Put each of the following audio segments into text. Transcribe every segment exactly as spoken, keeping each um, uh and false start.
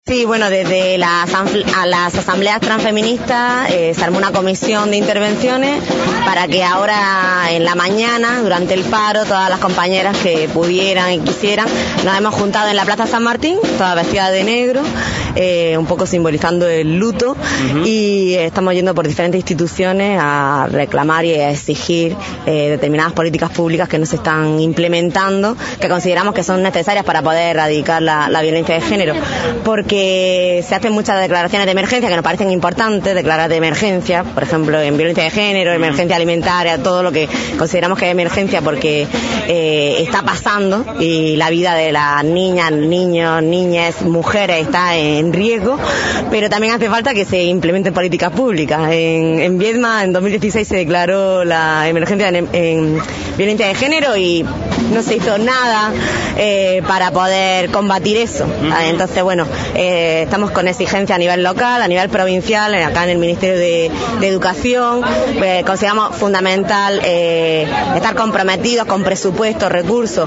Sí, bueno, desde las, a las asambleas transfeministas eh, se armó una comisión de intervenciones para que ahora en la mañana, durante el paro, todas las compañeras que pudieran y quisieran, nos hemos juntado en la Plaza San Martín, todas vestidas de negro, eh, un poco simbolizando el luto, uh-huh. y estamos yendo por diferentes instituciones a reclamar y a exigir eh, determinadas políticas públicas que no se están implementando, que consideramos que son necesarias para poder erradicar la, la violencia de género, porque se hacen muchas declaraciones de emergencia que nos parecen importantes, declarar de emergencia, por ejemplo, en violencia de género, emergencia alimentaria, todo lo que consideramos que es emergencia porque eh, está pasando y la vida de las niñas, niños, niñas, mujeres está en riesgo, pero también hace falta que se implementen políticas públicas. En, en Viedma, en dos mil dieciséis, se declaró la emergencia en, en violencia de género y no se hizo nada eh, para poder combatir eso. Entonces, bueno, eh, estamos con exigencia a nivel local, a nivel provincial, acá en el Ministerio de, de Educación. Eh, consideramos fundamental eh, estar comprometidos con presupuestos, recursos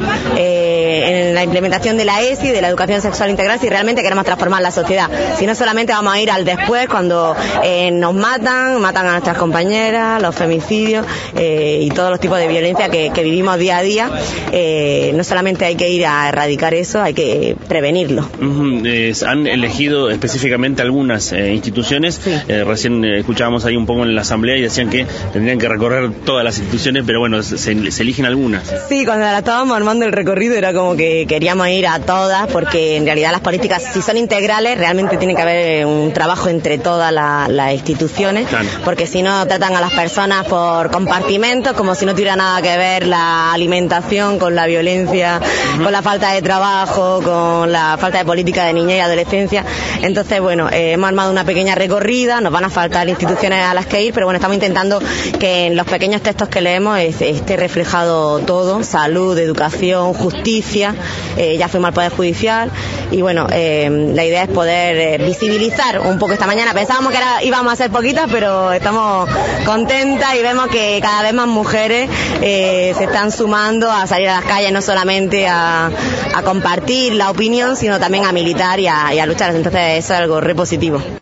eh, en la implementación de la E S I, de la educación sexual integral, si realmente queremos transformar la sociedad. Si no, solamente vamos a ir al después, cuando eh, nos matan, matan a nuestras compañeras, los femicidios eh, y todos los tipos de violencia que, que vivimos día a día. Eh, no solamente hay que ir a erradicar eso, hay que prevenirlo. Uh-huh. Eh, han elegido específicamente algunas eh, instituciones. Sí. Eh, recién eh, escuchábamos ahí un poco en la asamblea y decían que tendrían que recorrer todas las instituciones, pero bueno, se, se eligen algunas. Sí, cuando la estábamos armando el recorrido era como que queríamos ir a todas, porque en realidad las políticas, si son integrales, realmente tiene que haber un trabajo entre todas la, las instituciones, claro. Porque si no tratan a las personas por compartimentos, como si no tuviera nada que ver la alimentación con la violencia, uh-huh. con la falta de trabajo, con la falta de política de niñez y adolescencia. Entonces, bueno, eh, hemos armado una pequeña recorrida, nos van a faltar instituciones a las que ir, pero bueno, estamos intentando que en los pequeños textos que leemos es, esté reflejado todo: salud, educación, justicia. Eh, ya fuimos al Poder Judicial y bueno, eh, la idea es poder eh, visibilizar un poco esta mañana. Pensábamos que era, íbamos a ser poquitas, pero estamos contentas y vemos que cada vez más mujeres eh, se están sumando a salir a las calles, no solamente a, a compartir la opinión, sino también a militar y a, y a luchar. Entonces eso es algo re positivo.